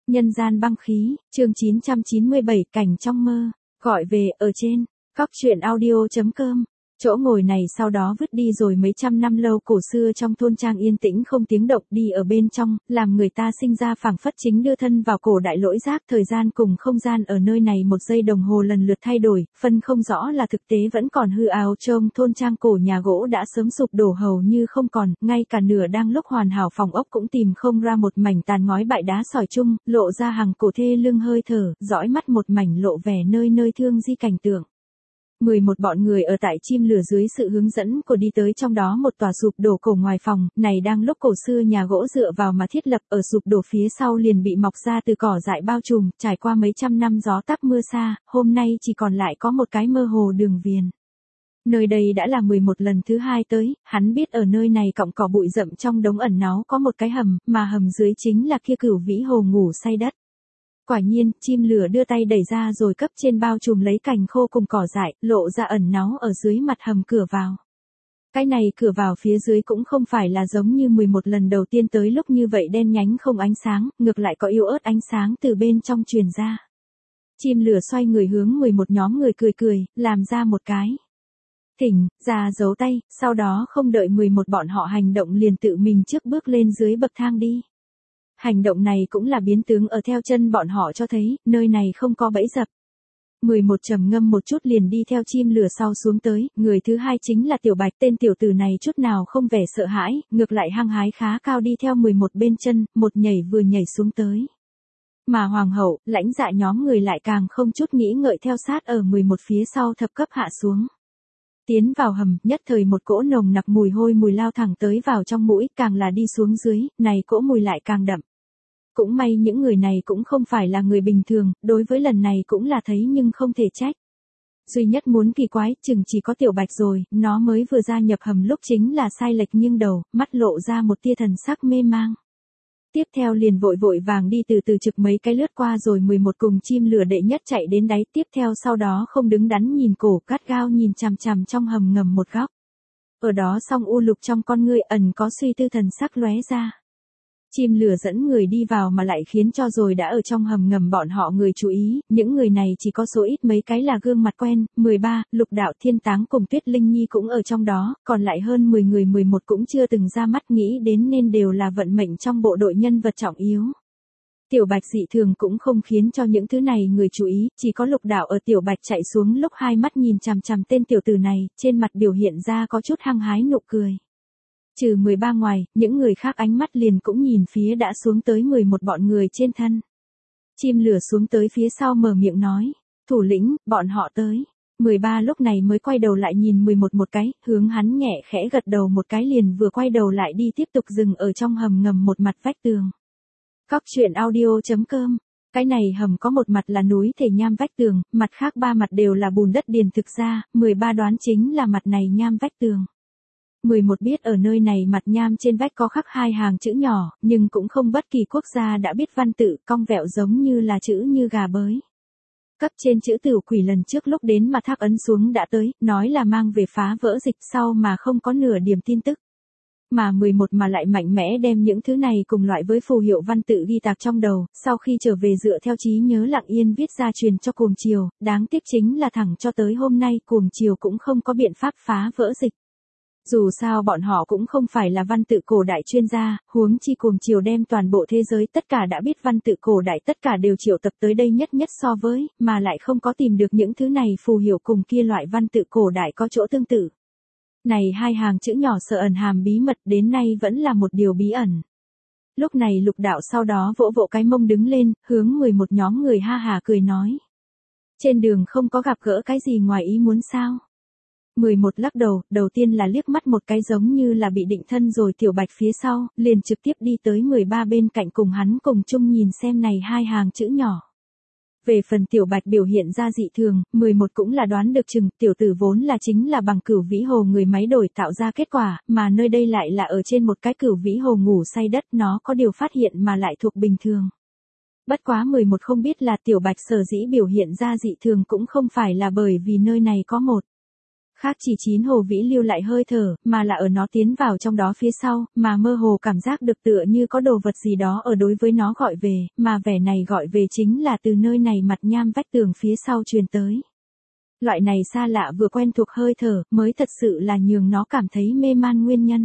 Nhân gian băng khí, chương 997 cảnh trong mơ, gọi về, ở trên, Cóc truyện audio.com. Chỗ ngồi này sau đó vứt đi rồi mấy trăm năm lâu cổ xưa trong thôn trang yên tĩnh không tiếng động đi ở bên trong, làm người ta sinh ra phảng phất chính đưa thân vào cổ đại lỗi giác. Thời gian cùng không gian ở nơi này một giây đồng hồ lần lượt thay đổi, phân không rõ là thực tế vẫn còn hư ảo. Trông thôn trang cổ nhà gỗ đã sớm sụp đổ hầu như không còn, ngay cả nửa đang lúc hoàn hảo phòng ốc cũng tìm không ra một mảnh tàn ngói bại đá sỏi chung, lộ ra hàng cổ thê lưng hơi thở, dõi mắt một mảnh lộ vẻ nơi nơi thương di cảnh tượng. 11 bọn người ở tại chim lửa dưới sự hướng dẫn của đi tới trong đó một tòa sụp đổ cổ ngoài phòng, này đang lúc cổ xưa nhà gỗ dựa vào mà thiết lập, ở sụp đổ phía sau liền bị mọc ra từ cỏ dại bao trùm, trải qua mấy trăm năm gió táp mưa xa, hôm nay chỉ còn lại có một cái mơ hồ đường viền. Nơi đây đã là 11 lần thứ hai tới, hắn biết ở nơi này cọng cỏ bụi rậm trong đống ẩn náu có một cái hầm, mà hầm dưới chính là kia Cửu Vĩ Hồ ngủ say đất. Quả nhiên, chim lửa đưa tay đẩy ra rồi cấp trên bao trùm lấy cành khô cùng cỏ dại, lộ ra ẩn náu ở dưới mặt hầm cửa vào. Cái này cửa vào phía dưới cũng không phải là giống như 11 lần đầu tiên tới lúc như vậy đen nhánh không ánh sáng, ngược lại có yếu ớt ánh sáng từ bên trong truyền ra. Chim lửa xoay người hướng 11 nhóm người cười cười, làm ra một cái thỉnh, ra giấu tay, sau đó không đợi 11 bọn họ hành động liền tự mình trước bước lên dưới bậc thang đi. Hành động này cũng là biến tướng ở theo chân bọn họ cho thấy, nơi này không có bẫy dập. 11 trầm ngâm một chút liền đi theo chim lửa sau xuống tới, người thứ hai chính là Tiểu Bạch. Tên tiểu tử này chút nào không vẻ sợ hãi, ngược lại hăng hái khá cao đi theo 11 bên chân, một nhảy vừa nhảy xuống tới. Mà hoàng hậu, lãnh dạ nhóm người lại càng không chút nghĩ ngợi theo sát ở 11 phía sau thập cấp hạ xuống. Tiến vào hầm, nhất thời một cỗ nồng nặc mùi hôi mùi lao thẳng tới vào trong mũi, càng là đi xuống dưới, này cỗ mùi lại càng đậm. Cũng may những người này cũng không phải là người bình thường, đối với lần này cũng là thấy nhưng không thể trách. Duy nhất muốn kỳ quái, chừng chỉ có Tiểu Bạch rồi, nó mới vừa gia nhập hầm lúc chính là sai lệch nghiêng đầu, mắt lộ ra một tia thần sắc mê mang. Tiếp theo liền vội vội vàng đi từ từ trực mấy cái lướt qua rồi 11 cùng chim lửa đệ nhất chạy đến đáy, tiếp theo sau đó không đứng đắn nhìn cổ cắt gao nhìn chằm chằm trong hầm ngầm một góc. Ở đó song u lục trong con ngươi ẩn có suy tư thần sắc lóe ra. Chim lửa dẫn người đi vào mà lại khiến cho rồi đã ở trong hầm ngầm bọn họ người chú ý, những người này chỉ có số ít mấy cái là gương mặt quen, 13, Lục Đạo Thiên Táng cùng Tuyết Linh Nhi cũng ở trong đó, còn lại hơn 10 người 11 cũng chưa từng ra mắt, nghĩ đến nên đều là vận mệnh trong bộ đội nhân vật trọng yếu. Tiểu Bạch dị thường cũng không khiến cho những thứ này người chú ý, chỉ có Lục Đạo ở Tiểu Bạch chạy xuống lúc hai mắt nhìn chằm chằm tên tiểu tử này, trên mặt biểu hiện ra có chút hăng hái nụ cười. Trừ 13 ngoài, những người khác ánh mắt liền cũng nhìn phía đã xuống tới 11 bọn người trên thân. Chim lửa xuống tới phía sau mở miệng nói, thủ lĩnh, bọn họ tới. 13 lúc này mới quay đầu lại nhìn 11 một cái, hướng hắn nhẹ khẽ gật đầu một cái liền vừa quay đầu lại đi tiếp tục dừng ở trong hầm ngầm một mặt vách tường. Cóc truyện audio.com. Cái này hầm có một mặt là núi thể nham vách tường, mặt khác ba mặt đều là bùn đất điền, thực ra, 13 đoán chính là mặt này nham vách tường. 11 biết ở nơi này mặt nham trên vách có khắc hai hàng chữ nhỏ, nhưng cũng không bất kỳ quốc gia đã biết văn tự, cong vẹo giống như là chữ như gà bới. Cấp trên chữ Tử Quỷ lần trước lúc đến mà thác ấn xuống đã tới, nói là mang về phá vỡ dịch sau mà không có nửa điểm tin tức. Mà 11 mà lại mạnh mẽ đem những thứ này cùng loại với phù hiệu văn tự ghi tạc trong đầu, sau khi trở về dựa theo trí nhớ lặng yên viết ra truyền cho Cuồng Triều, đáng tiếc chính là thẳng cho tới hôm nay Cuồng Triều cũng không có biện pháp phá vỡ dịch. Dù sao bọn họ cũng không phải là văn tự cổ đại chuyên gia, huống chi Cuồng Triều đem toàn bộ thế giới tất cả đã biết văn tự cổ đại tất cả đều triệu tập tới đây nhất so với, mà lại không có tìm được những thứ này phù hiệu cùng kia loại văn tự cổ đại có chỗ tương tự. Này hai hàng chữ nhỏ sợ ẩn hàm bí mật đến nay vẫn là một điều bí ẩn. Lúc này Lục Đạo sau đó vỗ vỗ cái mông đứng lên, hướng 11 nhóm người ha hà cười nói. Trên đường không có gặp gỡ cái gì ngoài ý muốn sao? 11 lắc đầu, đầu tiên là liếc mắt một cái giống như là bị định thân rồi Tiểu Bạch phía sau, liền trực tiếp đi tới 13 bên cạnh cùng hắn cùng chung nhìn xem này hai hàng chữ nhỏ. Về phần Tiểu Bạch biểu hiện ra dị thường, 11 cũng là đoán được chừng, tiểu tử vốn là chính là bằng Cửu Vĩ Hồ người máy đổi tạo ra kết quả, mà nơi đây lại là ở trên một cái Cửu Vĩ Hồ ngủ say đất, nó có điều phát hiện mà lại thuộc bình thường. Bất quá 11 không biết là Tiểu Bạch sở dĩ biểu hiện ra dị thường cũng không phải là bởi vì nơi này có một Khác chỉ chín Hồ Vĩ lưu lại hơi thở, mà là ở nó tiến vào trong đó phía sau, mà mơ hồ cảm giác được tựa như có đồ vật gì đó ở đối với nó gọi về, mà vẻ này gọi về chính là từ nơi này mặt nham vách tường phía sau truyền tới. Loại này xa lạ vừa quen thuộc hơi thở, mới thật sự là nhường nó cảm thấy mê man nguyên nhân.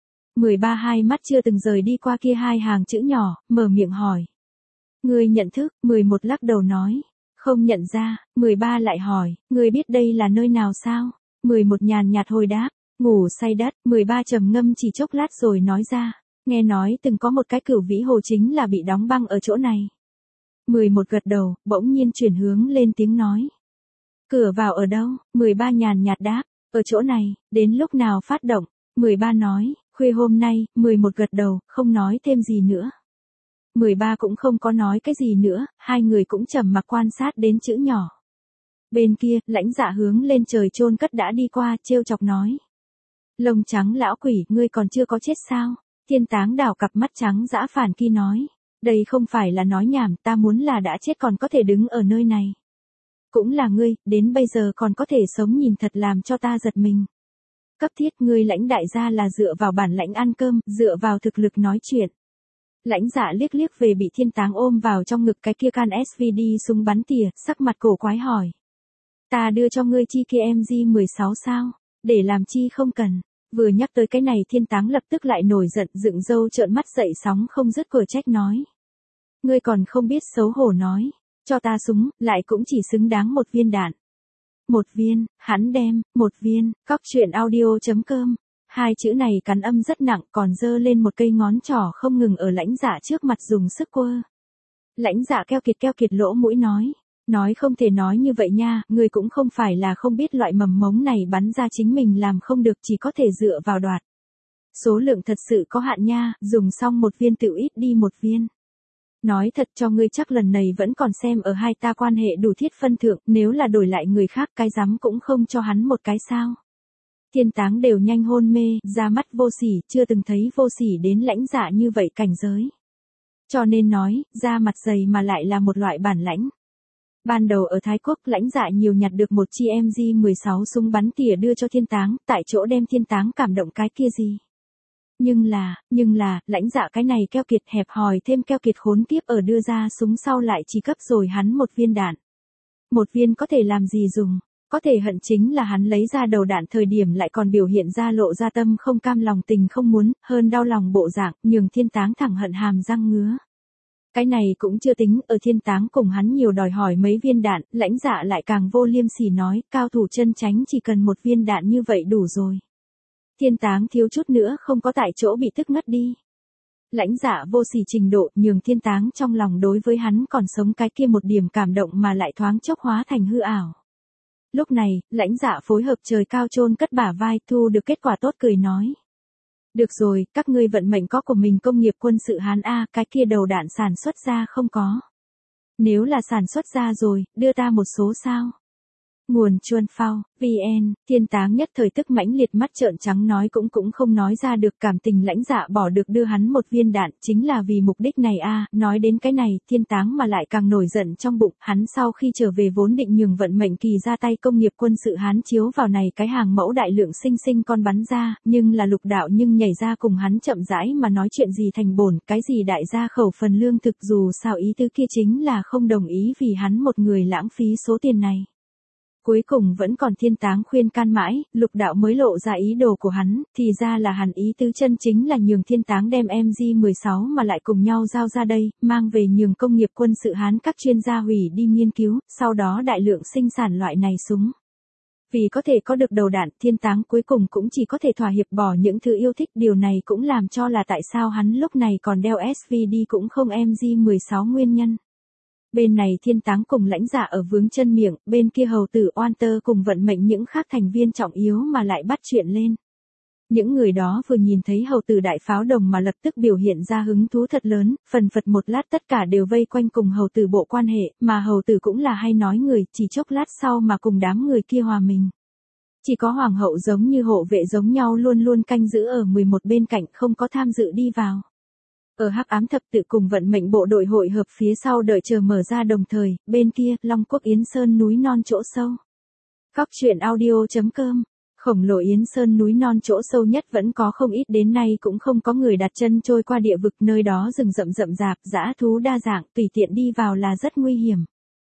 13 hai mắt chưa từng rời đi qua kia hai hàng chữ nhỏ, mở miệng hỏi. Ngươi nhận thức, 11 lắc đầu nói. Không nhận ra, 13 lại hỏi, ngươi biết đây là nơi nào sao? 11 nhàn nhạt hồi đáp, ngủ say đất, 13 trầm ngâm chỉ chốc lát rồi nói ra. Nghe nói từng có một cái Cửu Vĩ Hồ chính là bị đóng băng ở chỗ này. 11 gật đầu, bỗng nhiên chuyển hướng lên tiếng nói. Cửa vào ở đâu? 13 nhàn nhạt đáp, ở chỗ này, đến lúc nào phát động? 13 nói, khuya hôm nay, 11 gật đầu, không nói thêm gì nữa. 13 cũng không có nói cái gì nữa, hai người cũng trầm mặc quan sát đến chữ nhỏ. Bên kia, Lãnh Dạ hướng lên trời chôn cất đã đi qua, trêu chọc nói. Lông trắng lão quỷ, ngươi còn chưa có chết sao? Thiên Táng đảo cặp mắt trắng dã phản kia nói. Đây không phải là nói nhảm, ta muốn là đã chết còn có thể đứng ở nơi này. Cũng là ngươi, đến bây giờ còn có thể sống nhìn thật làm cho ta giật mình. Cấp thiết ngươi Lãnh đại gia là dựa vào bản lãnh ăn cơm, dựa vào thực lực nói chuyện. Lãnh Dạ liếc liếc về bị Thiên Táng ôm vào trong ngực cái kia can SVD súng bắn tỉa, sắc mặt cổ quái hỏi. Ta đưa cho ngươi chi kia MG16 sao? Để làm chi không cần. Vừa nhắc tới cái này Thiên Táng lập tức lại nổi giận, dựng râu trợn mắt dậy sóng không dứt cửa trách nói. Ngươi còn không biết xấu hổ nói. Cho ta súng, lại cũng chỉ xứng đáng một viên đạn. Một viên, hắn đem, một viên, cóc truyện audio.com. Hai chữ này cắn âm rất nặng, còn giơ lên một cây ngón trỏ không ngừng ở Lãnh Dạ trước mặt dùng sức quơ. Lãnh Dạ keo kiệt lỗ mũi nói. Nói không thể nói như vậy nha, người cũng không phải là không biết loại mầm mống này bắn ra chính mình làm không được, chỉ có thể dựa vào đoạt. Số lượng thật sự có hạn nha, dùng xong một viên tựu ít đi một viên. Nói thật cho ngươi chắc lần này vẫn còn xem ở hai ta quan hệ đủ thiết phân thượng, nếu là đổi lại người khác cái dám cũng không cho hắn một cái sao. Thiên Táng đều nhanh hôn mê, ra mắt vô sỉ, chưa từng thấy vô sỉ đến Lãnh Dạ như vậy cảnh giới. Cho nên nói, da mặt dày mà lại là một loại bản lãnh. Ban đầu ở Thái Quốc, Lãnh Dạ nhiều nhặt được một chi MG16 súng bắn tỉa đưa cho Thiên Táng, tại chỗ đem Thiên Táng cảm động cái kia gì. Nhưng là, Lãnh Dạ cái này keo kiệt hẹp hòi thêm keo kiệt khốn kiếp ở đưa ra súng sau lại chỉ cấp rồi hắn một viên đạn. Một viên có thể làm gì dùng, có thể hận chính là hắn lấy ra đầu đạn thời điểm lại còn biểu hiện ra lộ ra tâm không cam lòng tình không muốn, hơn đau lòng bộ dạng, nhường Thiên Táng thẳng hận hàm răng ngứa. Cái này cũng chưa tính, ở Thiên Táng cùng hắn nhiều đòi hỏi mấy viên đạn, Lãnh Dạ lại càng vô liêm sỉ nói, cao thủ chân chánh chỉ cần một viên đạn như vậy đủ rồi. Thiên Táng thiếu chút nữa không có tại chỗ bị tức ngất đi. Lãnh Dạ vô sỉ trình độ nhường Thiên Táng trong lòng đối với hắn còn sống cái kia một điểm cảm động mà lại thoáng chốc hóa thành hư ảo. Lúc này, Lãnh Dạ phối hợp trời cao chôn cất bả vai thu được kết quả tốt cười nói. Được rồi, các ngươi vận mệnh có của mình công nghiệp quân sự Hán A, cái kia đầu đạn sản xuất ra không có. Nếu là sản xuất ra rồi, đưa ta một số sao. Nguồn Chuan Phao, VN, Thiên Táng nhất thời tức mãnh liệt mắt trợn trắng nói cũng không nói ra được cảm tình Lãnh Dạ bỏ được đưa hắn một viên đạn chính là vì mục đích này a. Nói đến cái này, Thiên Táng mà lại càng nổi giận trong bụng, hắn sau khi trở về vốn định nhường vận mệnh kỳ ra tay công nghiệp quân sự Hán chiếu vào này cái hàng mẫu đại lượng sinh con bắn ra, nhưng là Lục đạo nhưng nhảy ra cùng hắn chậm rãi mà nói chuyện gì thành bổn, cái gì đại gia khẩu phần lương thực dù sao ý tứ kia chính là không đồng ý vì hắn một người lãng phí số tiền này. Cuối cùng vẫn còn Thiên Táng khuyên can mãi, Lục đạo mới lộ ra ý đồ của hắn, thì ra là hắn ý tứ chân chính là nhường Thiên Táng đem MG16 mà lại cùng nhau giao ra đây, mang về nhường công nghiệp quân sự Hán các chuyên gia hủy đi nghiên cứu, sau đó đại lượng sinh sản loại này súng. Vì có thể có được đầu đạn, Thiên Táng cuối cùng cũng chỉ có thể thỏa hiệp bỏ những thứ yêu thích, điều này cũng làm cho là tại sao hắn lúc này còn đeo SVD cũng không MG16 nguyên nhân. Bên này Thiên Táng cùng Lãnh Dạ ở vướng chân miệng, bên kia hầu tử Oan Tơ cùng vận mệnh những khác thành viên trọng yếu mà lại bắt chuyện lên. Những người đó vừa nhìn thấy hầu tử đại pháo đồng mà lập tức biểu hiện ra hứng thú thật lớn, phần phật một lát tất cả đều vây quanh cùng hầu tử bộ quan hệ, mà hầu tử cũng là hay nói người, chỉ chốc lát sau mà cùng đám người kia hòa mình. Chỉ có hoàng hậu giống như hộ vệ giống nhau luôn luôn canh giữ ở 11 bên cạnh không có tham dự đi vào. Ở hắc ám thập tự cùng vận mệnh bộ đội hội hợp phía sau đợi chờ mở ra đồng thời, bên kia, Long Quốc Yến Sơn núi non chỗ sâu. Cóc truyện audio.com Khổng lồ Yến Sơn núi non chỗ sâu nhất vẫn có không ít đến nay cũng không có người đặt chân trôi qua địa vực, nơi đó rừng rậm rậm rạp, dã thú đa dạng, tùy tiện đi vào là rất nguy hiểm.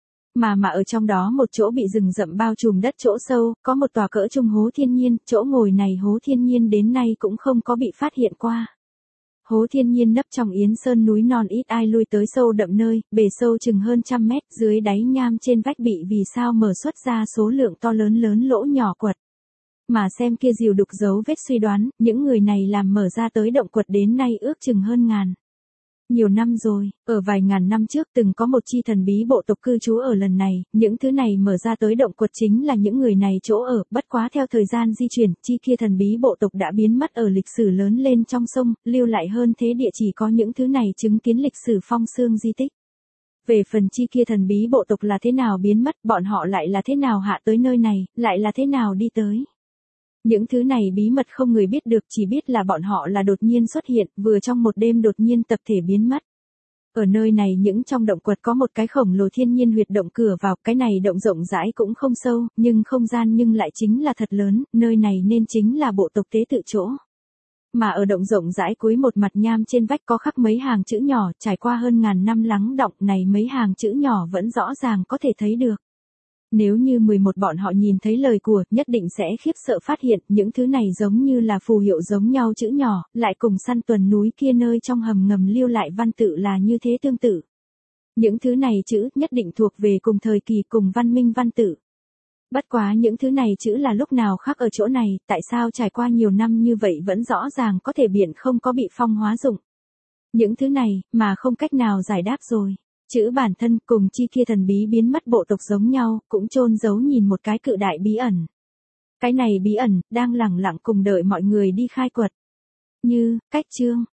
Mà ở trong đó một chỗ bị rừng rậm bao trùm đất chỗ sâu, có một tòa cỡ trung hố thiên nhiên, chỗ ngồi này hố thiên nhiên đến nay cũng không có bị phát hiện qua. Hố thiên nhiên nấp trong Yến Sơn núi non, ít ai lui tới sâu đậm nơi, bề sâu chừng hơn 100 mét, dưới đáy nham trên vách bị vì sao mở xuất ra số lượng to lớn lỗ nhỏ quật. Mà xem kia dìu đục dấu vết, suy đoán, những người này làm mở ra tới động quật đến nay ước chừng hơn ngàn. Nhiều năm rồi, ở vài ngàn năm trước từng có một chi thần bí bộ tộc cư trú ở lần này, những thứ này mở ra tới động quật chính là những người này chỗ ở, bất quá theo thời gian di chuyển, chi kia thần bí bộ tộc đã biến mất ở lịch sử lớn lên trong sông, lưu lại hơn thế địa chỉ có những thứ này chứng kiến lịch sử phong xương di tích. Về phần chi kia thần bí bộ tộc là thế nào biến mất, bọn họ lại là thế nào hạ tới nơi này, lại là thế nào đi tới. Những thứ này bí mật không người biết được, chỉ biết là bọn họ là đột nhiên xuất hiện, vừa trong một đêm đột nhiên tập thể biến mất. Ở nơi này những trong động quật có một cái khổng lồ thiên nhiên huyệt động cửa vào, cái này động rộng rãi cũng không sâu, nhưng không gian nhưng lại chính là thật lớn, nơi này nên chính là bộ tộc tế tự chỗ. Mà ở động rộng rãi cuối một mặt nham trên vách có khắc mấy hàng chữ nhỏ, trải qua hơn ngàn năm lắng đọng này mấy hàng chữ nhỏ vẫn rõ ràng có thể thấy được. Nếu như 11 bọn họ nhìn thấy lời của, nhất định sẽ khiếp sợ phát hiện, những thứ này giống như là phù hiệu giống nhau chữ nhỏ, lại cùng săn tuần núi kia nơi trong hầm ngầm lưu lại văn tự là như thế tương tự. Những thứ này chữ nhất định thuộc về cùng thời kỳ cùng văn minh văn tự. Bất quá những thứ này chữ là lúc nào khắc ở chỗ này, tại sao trải qua nhiều năm như vậy vẫn rõ ràng có thể biển không có bị phong hóa dụng. Những thứ này, mà không cách nào giải đáp rồi. Chữ bản thân cùng chi kia thần bí biến mất bộ tộc giống nhau, cũng chôn giấu nhìn một cái cự đại bí ẩn. Cái này bí ẩn, đang lẳng lặng cùng đợi mọi người đi khai quật. Như, cách chương.